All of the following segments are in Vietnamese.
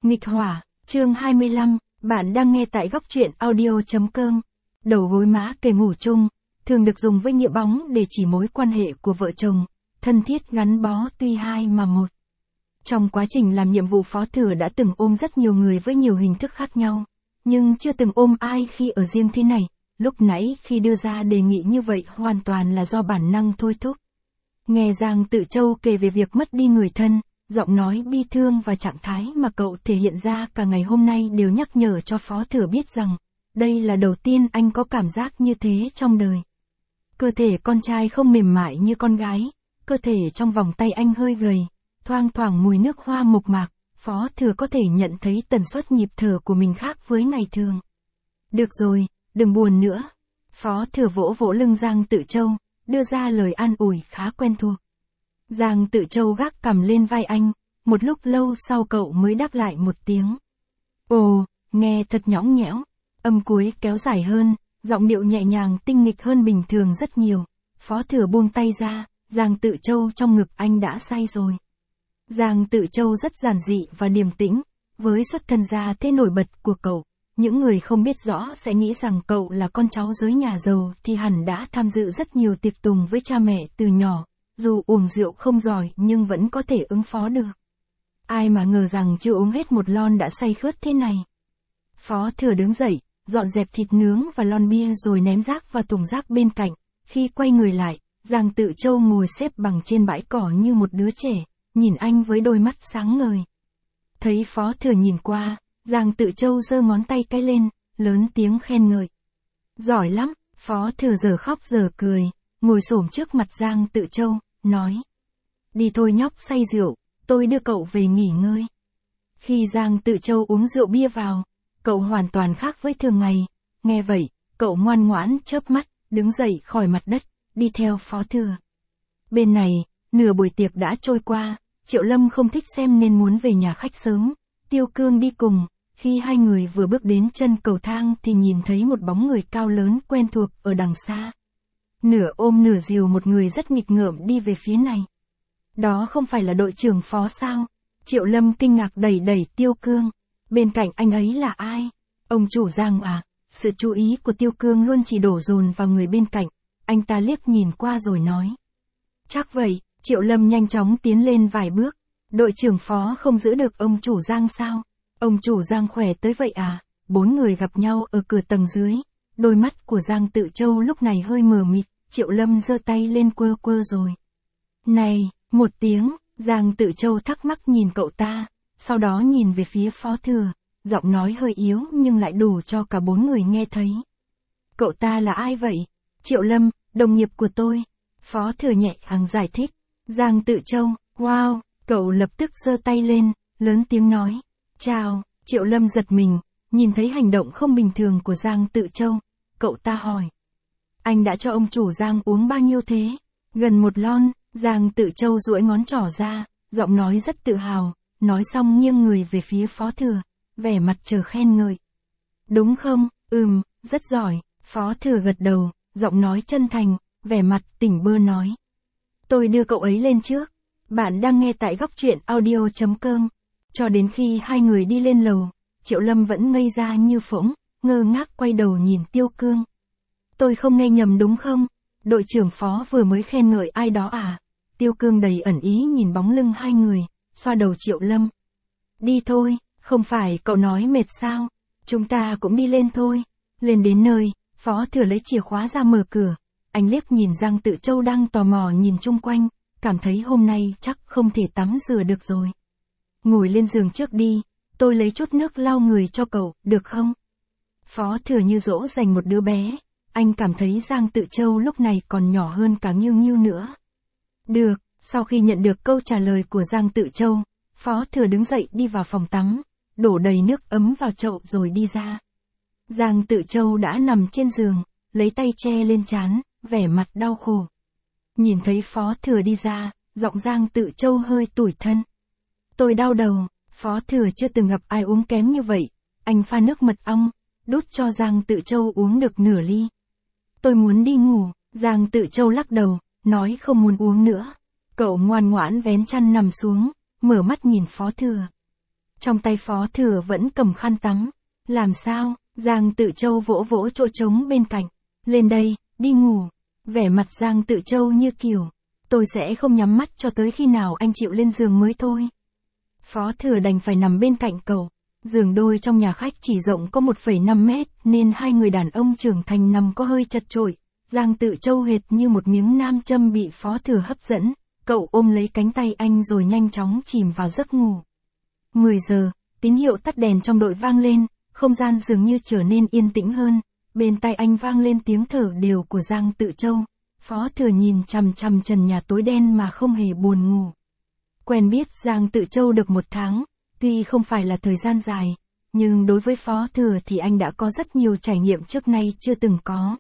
Nghịch hỏa, chương 25, bạn đang nghe tại góc truyện audio.com. Đầu gối má kề ngủ chung, thường được dùng với nghĩa bóng để chỉ mối quan hệ của vợ chồng, thân thiết gắn bó tuy hai mà một. Trong quá trình làm nhiệm vụ Phó Thừa đã từng ôm rất nhiều người với nhiều hình thức khác nhau, nhưng chưa từng ôm ai khi ở riêng thế này. Lúc nãy khi đưa ra đề nghị như vậy hoàn toàn là do bản năng thôi thúc. Nghe Giang Tự Châu kể về việc mất đi người thân, giọng nói bi thương và trạng thái mà cậu thể hiện ra cả ngày hôm nay đều nhắc nhở cho Phó Thừa biết rằng, đây là đầu tiên anh có cảm giác như thế trong đời. Cơ thể con trai không mềm mại như con gái, cơ thể trong vòng tay anh hơi gầy, thoang thoảng mùi nước hoa mộc mạc, Phó Thừa có thể nhận thấy tần suất nhịp thở của mình khác với ngày thường. Được rồi, đừng buồn nữa. Phó Thừa vỗ vỗ lưng Giang Tự Châu, đưa ra lời an ủi khá quen thuộc. Giang Tự Châu gác cằm lên vai anh, một lúc lâu sau cậu mới đáp lại một tiếng. Ồ, nghe thật nhõng nhẽo, âm cuối kéo dài hơn, giọng điệu nhẹ nhàng tinh nghịch hơn bình thường rất nhiều. Phó Thừa buông tay ra, Giang Tự Châu trong ngực anh đã say rồi. Giang Tự Châu rất giản dị và điềm tĩnh, với xuất thân gia thế nổi bật của cậu. Những người không biết rõ sẽ nghĩ rằng cậu là con cháu giới nhà giàu thì hẳn đã tham dự rất nhiều tiệc tùng với cha mẹ từ nhỏ, dù uống rượu không giỏi nhưng vẫn có thể ứng phó được. Ai mà ngờ rằng chưa uống hết một lon đã say khướt thế này. Phó Thừa đứng dậy, dọn dẹp thịt nướng và lon bia rồi ném rác vào thùng rác bên cạnh. Khi quay người lại, Giang Tự Châu ngồi xếp bằng trên bãi cỏ như một đứa trẻ, nhìn anh với đôi mắt sáng ngời. Thấy Phó Thừa nhìn qua, Giang Tự Châu giơ ngón tay cái lên, lớn tiếng khen ngợi. Giỏi lắm, Phó Thừa giờ khóc giờ cười, ngồi xổm trước mặt Giang Tự Châu, nói. Đi thôi nhóc say rượu, tôi đưa cậu về nghỉ ngơi. Khi Giang Tự Châu uống rượu bia vào, cậu hoàn toàn khác với thường ngày. Nghe vậy, cậu ngoan ngoãn chớp mắt, đứng dậy khỏi mặt đất, đi theo Phó Thừa. Bên này, nửa buổi tiệc đã trôi qua, Triệu Lâm không thích xem nên muốn về nhà khách sớm. Tiêu Cương đi cùng. Khi hai người vừa bước đến chân cầu thang thì nhìn thấy một bóng người cao lớn quen thuộc ở đằng xa. Nửa ôm nửa dìu một người rất nghịch ngợm đi về phía này. Đó không phải là đội trưởng Phó sao? Triệu Lâm kinh ngạc đẩy đẩy Tiêu Cương. Bên cạnh anh ấy là ai? Ông chủ Giang à? Sự chú ý của Tiêu Cương luôn chỉ đổ dồn vào người bên cạnh. Anh ta liếc nhìn qua rồi nói. Chắc vậy, Triệu Lâm nhanh chóng tiến lên vài bước. Đội trưởng Phó không giữ được ông chủ Giang sao? Ông chủ Giang khỏe tới vậy à? Bốn người gặp nhau ở cửa tầng dưới. Đôi mắt của Giang Tự Châu lúc này hơi mờ mịt, Triệu Lâm giơ tay lên quơ quơ rồi. Này, một tiếng, Giang Tự Châu thắc mắc nhìn cậu ta, sau đó nhìn về phía Phó Thừa, giọng nói hơi yếu nhưng lại đủ cho cả bốn người nghe thấy. Cậu ta là ai vậy? Triệu Lâm, đồng nghiệp của tôi. Phó Thừa nhẹ nhàng giải thích. Giang Tự Châu, wow, cậu lập tức giơ tay lên, lớn tiếng nói. Chào, Triệu Lâm giật mình, nhìn thấy hành động không bình thường của Giang Tự Châu. Cậu ta hỏi. Anh đã cho ông chủ Giang uống bao nhiêu thế? Gần một lon, Giang Tự Châu duỗi ngón trỏ ra, giọng nói rất tự hào, nói xong nghiêng người về phía Phó Thừa, vẻ mặt chờ khen ngợi. Đúng không? Rất giỏi, Phó Thừa gật đầu, giọng nói chân thành, vẻ mặt tỉnh bơ nói. Tôi đưa cậu ấy lên trước. Bạn đang nghe tại góc truyện audio.com. Cho đến khi hai người đi lên lầu, Triệu Lâm vẫn ngây ra như phỗng, ngơ ngác quay đầu nhìn Tiêu Cương. Tôi không nghe nhầm đúng không? Đội trưởng Phó vừa mới khen ngợi ai đó à? Tiêu Cương đầy ẩn ý nhìn bóng lưng hai người, xoa đầu Triệu Lâm. Đi thôi, không phải cậu nói mệt sao? Chúng ta cũng đi lên thôi. Lên đến nơi, Phó Thừa lấy chìa khóa ra mở cửa. Anh liếc nhìn Giang Tự Châu đang tò mò nhìn chung quanh, cảm thấy hôm nay chắc không thể tắm rửa được rồi. Ngồi lên giường trước đi, tôi lấy chút nước lau người cho cậu, được không? Phó Thừa như dỗ dành một đứa bé, anh cảm thấy Giang Tự Châu lúc này còn nhỏ hơn cả Nghiêu Nghiêu nữa. Được, sau khi nhận được câu trả lời của Giang Tự Châu, Phó Thừa đứng dậy đi vào phòng tắm, đổ đầy nước ấm vào chậu rồi đi ra. Giang Tự Châu đã nằm trên giường, lấy tay che lên trán, vẻ mặt đau khổ. Nhìn thấy Phó Thừa đi ra, giọng Giang Tự Châu hơi tủi thân. Tôi đau đầu, Phó Thừa chưa từng gặp ai uống kém như vậy. Anh pha nước mật ong, đút cho Giang Tự Châu uống được nửa ly. Tôi muốn đi ngủ, Giang Tự Châu lắc đầu, nói không muốn uống nữa. Cậu ngoan ngoãn vén chăn nằm xuống, mở mắt nhìn Phó Thừa. Trong tay Phó Thừa vẫn cầm khăn tắm. Làm sao? Giang Tự Châu vỗ vỗ chỗ trống bên cạnh. Lên đây, đi ngủ. Vẻ mặt Giang Tự Châu như kiểu, tôi sẽ không nhắm mắt cho tới khi nào anh chịu lên giường mới thôi. Phó Thừa đành phải nằm bên cạnh cậu. Giường đôi trong nhà khách chỉ rộng có 1,5 mét nên hai người đàn ông trưởng thành nằm có hơi chật chội. Giang Tự Châu hệt như một miếng nam châm bị Phó Thừa hấp dẫn. Cậu ôm lấy cánh tay anh rồi nhanh chóng chìm vào giấc ngủ. 10 giờ, tín hiệu tắt đèn trong đội vang lên, không gian dường như trở nên yên tĩnh hơn. Bên tai anh vang lên tiếng thở đều của Giang Tự Châu. Phó Thừa nhìn chằm chằm trần nhà tối đen mà không hề buồn ngủ. Quen biết Giang Tự Châu được 1 tháng, tuy không phải là thời gian dài, nhưng đối với Phó Thừa thì anh đã có rất nhiều trải nghiệm trước nay chưa từng có.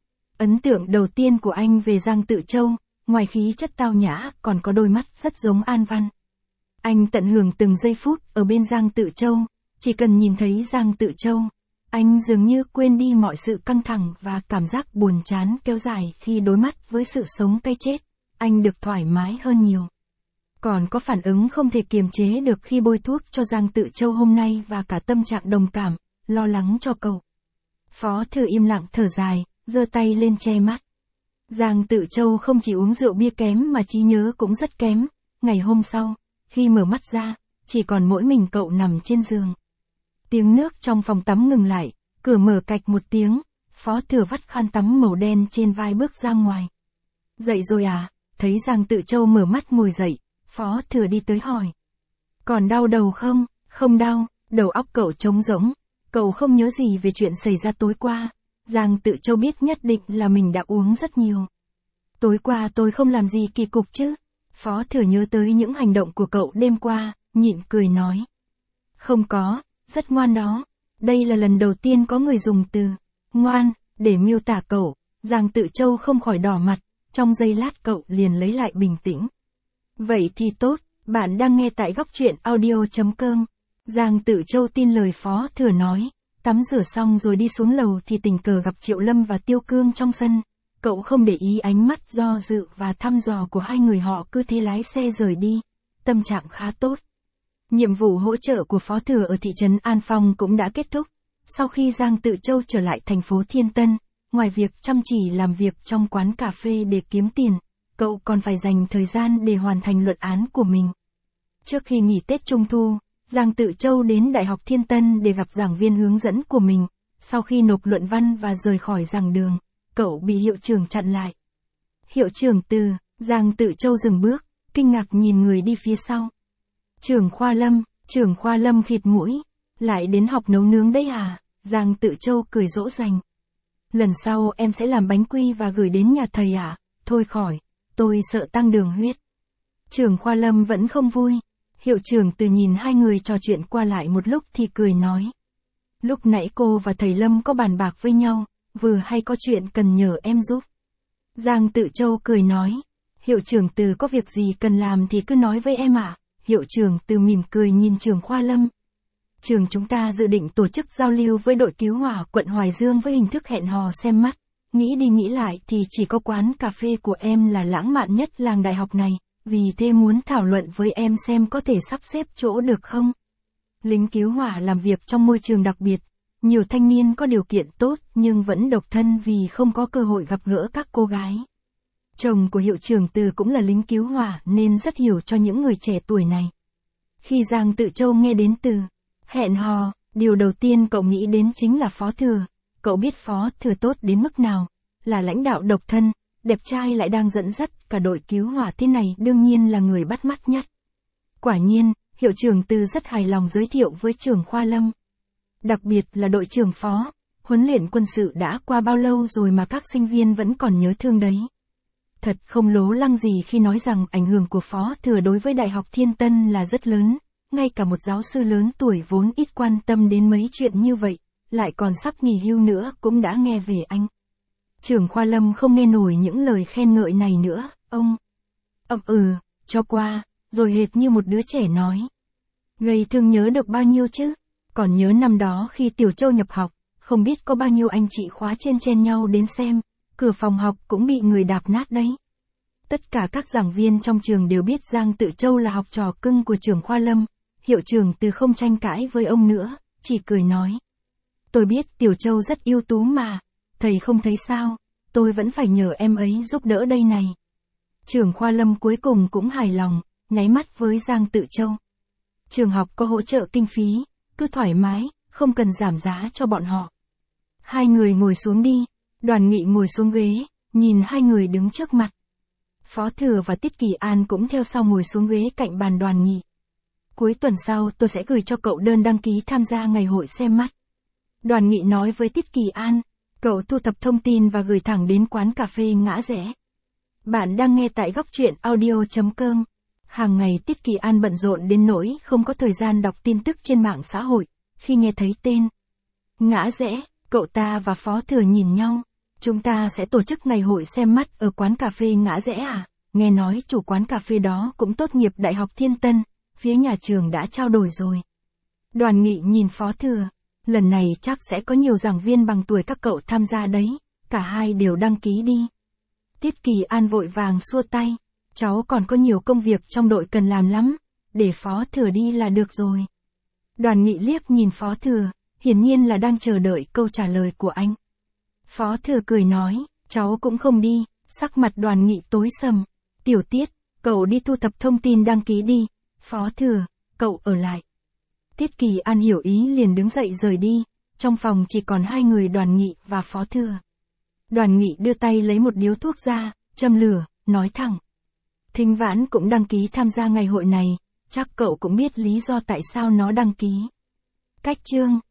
Ấn tượng đầu tiên của anh về Giang Tự Châu, ngoài khí chất tao nhã còn có đôi mắt rất giống An Văn. Anh tận hưởng từng giây phút ở bên Giang Tự Châu, chỉ cần nhìn thấy Giang Tự Châu, anh dường như quên đi mọi sự căng thẳng và cảm giác buồn chán kéo dài khi đối mặt với sự sống cay chết, anh được thoải mái hơn nhiều. Còn có phản ứng không thể kiềm chế được khi bôi thuốc cho Giang Tự Châu hôm nay và cả tâm trạng đồng cảm, lo lắng cho cậu. Phó Thừa im lặng thở dài, giơ tay lên che mắt. Giang Tự Châu không chỉ uống rượu bia kém mà trí nhớ cũng rất kém. Ngày hôm sau, khi mở mắt ra, chỉ còn mỗi mình cậu nằm trên giường. Tiếng nước trong phòng tắm ngừng lại, cửa mở cạch một tiếng, Phó Thừa vắt khăn tắm màu đen trên vai bước ra ngoài. Dậy rồi à? Thấy Giang Tự Châu mở mắt ngồi dậy, Phó Thừa đi tới hỏi. Còn đau đầu không? Không đau, đầu óc cậu trống rỗng, cậu không nhớ gì về chuyện xảy ra tối qua. Giang Tự Châu biết nhất định là mình đã uống rất nhiều. Tối qua tôi không làm gì kỳ cục chứ? Phó Thừa nhớ tới những hành động của cậu đêm qua, nhịn cười nói. Không có, rất ngoan đó. Đây là lần đầu tiên có người dùng từ ngoan để miêu tả cậu. Giang Tự Châu không khỏi đỏ mặt, trong giây lát cậu liền lấy lại bình tĩnh. Vậy thì tốt, bạn đang nghe tại góc truyện audio.com. Giang Tự Châu tin lời Phó Thừa nói. Tắm rửa xong rồi đi xuống lầu thì tình cờ gặp Triệu Lâm và Tiêu Cương trong sân. Cậu không để ý ánh mắt do dự và thăm dò của hai người, họ cứ thế lái xe rời đi. Tâm trạng khá tốt. Nhiệm vụ hỗ trợ của Phó Thừa ở thị trấn An Phong cũng đã kết thúc. Sau khi Giang Tự Châu trở lại thành phố Thiên Tân, ngoài việc chăm chỉ làm việc trong quán cà phê để kiếm tiền, cậu còn phải dành thời gian để hoàn thành luận án của mình. Trước khi nghỉ Tết Trung Thu, Giang Tự Châu đến Đại học Thiên Tân để gặp giảng viên hướng dẫn của mình. Sau khi nộp luận văn và rời khỏi giảng đường, cậu bị hiệu trưởng chặn lại. Hiệu trưởng Từ. Giang Tự Châu dừng bước, kinh ngạc nhìn người đi phía sau. Trưởng khoa Lâm khịt mũi. Lại đến học nấu nướng đấy à? Giang Tự Châu cười dỗ dành. Lần sau em sẽ làm bánh quy và gửi đến nhà thầy à? Thôi khỏi, tôi sợ tăng đường huyết. Trưởng khoa Lâm vẫn không vui. Hiệu trưởng Từ nhìn hai người trò chuyện qua lại một lúc thì cười nói. Lúc nãy cô và thầy Lâm có bàn bạc với nhau, vừa hay có chuyện cần nhờ em giúp. Giang Tự Châu cười nói. Hiệu trưởng Từ có việc gì cần làm thì cứ nói với em ạ. Hiệu trưởng Từ mỉm cười nhìn trưởng khoa Lâm. Trường chúng ta dự định tổ chức giao lưu với đội cứu hỏa quận Hoài Dương với hình thức hẹn hò xem mắt. Nghĩ đi nghĩ lại thì chỉ có quán cà phê của em là lãng mạn nhất làng đại học này. Vì thế muốn thảo luận với em xem có thể sắp xếp chỗ được không? Lính cứu hỏa làm việc trong môi trường đặc biệt. Nhiều thanh niên có điều kiện tốt nhưng vẫn độc thân vì không có cơ hội gặp gỡ các cô gái. Chồng của hiệu trưởng Từ cũng là lính cứu hỏa nên rất hiểu cho những người trẻ tuổi này. Khi Giang Tự Châu nghe đến từ hẹn hò, điều đầu tiên cậu nghĩ đến chính là Phó Thừa. Cậu biết Phó Thừa tốt đến mức nào, là lãnh đạo độc thân, đẹp trai lại đang dẫn dắt cả đội cứu hỏa thế này, đương nhiên là người bắt mắt nhất. Quả nhiên, hiệu trưởng Từ rất hài lòng giới thiệu với trưởng khoa Lâm. Đặc biệt là đội trưởng Phó, huấn luyện quân sự đã qua bao lâu rồi mà các sinh viên vẫn còn nhớ thương đấy. Thật không lố lăng gì khi nói rằng ảnh hưởng của Phó Thừa đối với Đại học Thiên Tân là rất lớn, ngay cả một giáo sư lớn tuổi vốn ít quan tâm đến mấy chuyện như vậy, lại còn sắp nghỉ hưu nữa cũng đã nghe về anh. Trưởng khoa Lâm không nghe nổi những lời khen ngợi này nữa, ông cho qua, rồi hệt như một đứa trẻ nói. Gây thương nhớ được bao nhiêu chứ? Còn nhớ năm đó khi Tiểu Châu nhập học, không biết có bao nhiêu anh chị khóa trên chen nhau đến xem, cửa phòng học cũng bị người đạp nát đấy. Tất cả các giảng viên trong trường đều biết Giang Tự Châu là học trò cưng của trưởng khoa Lâm. hiệu trưởng Từ không tranh cãi với ông nữa, chỉ cười nói. Tôi biết Tiểu Châu rất ưu tú mà, thầy không thấy sao, tôi vẫn phải nhờ em ấy giúp đỡ đây này. Trưởng khoa Lâm cuối cùng cũng hài lòng, nháy mắt với Giang Tự Châu. Trường học có hỗ trợ kinh phí, cứ thoải mái, không cần giảm giá cho bọn họ. Hai người ngồi xuống đi, Đoàn Nghị ngồi xuống ghế, nhìn hai người đứng trước mặt. Phó Thừa và Tiết Kỳ An cũng theo sau ngồi xuống ghế cạnh bàn Đoàn Nghị. Cuối tuần sau tôi sẽ gửi cho cậu đơn đăng ký tham gia ngày hội xem mắt. Đoàn Nghị nói với Tiết Kỳ An, cậu thu thập thông tin và gửi thẳng đến quán cà phê Ngã Rẽ. Bạn đang nghe tại góc truyện audio.com. Hàng ngày Tiết Kỳ An bận rộn đến nỗi không có thời gian đọc tin tức trên mạng xã hội, khi nghe thấy tên Ngã Rẽ, cậu ta và Phó Thừa nhìn nhau. Chúng ta sẽ tổ chức ngày hội xem mắt ở quán cà phê Ngã Rẽ à? Nghe nói chủ quán cà phê đó cũng tốt nghiệp Đại học Thiên Tân, phía nhà trường đã trao đổi rồi. Đoàn Nghị nhìn Phó Thừa, lần này chắc sẽ có nhiều giảng viên bằng tuổi các cậu tham gia đấy, cả hai đều đăng ký đi. Tiết Kỳ An vội vàng xua tay, cháu còn có nhiều công việc trong đội cần làm lắm, để Phó Thừa đi là được rồi. Đoàn Nghị liếc nhìn Phó Thừa, hiển nhiên là đang chờ đợi câu trả lời của anh. Phó Thừa cười nói, cháu cũng không đi, sắc mặt Đoàn Nghị tối sầm. Tiểu Tiết, cậu đi thu thập thông tin đăng ký đi, Phó Thừa, cậu ở lại. Tiết Kỳ An hiểu ý liền đứng dậy rời đi, trong phòng chỉ còn hai người Đoàn Nghị và Phó Thừa. Đoàn Nghị đưa tay lấy một điếu thuốc ra, châm lửa, nói thẳng. Thính Vãn cũng đăng ký tham gia ngày hội này, chắc cậu cũng biết lý do tại sao nó đăng ký. Cách chương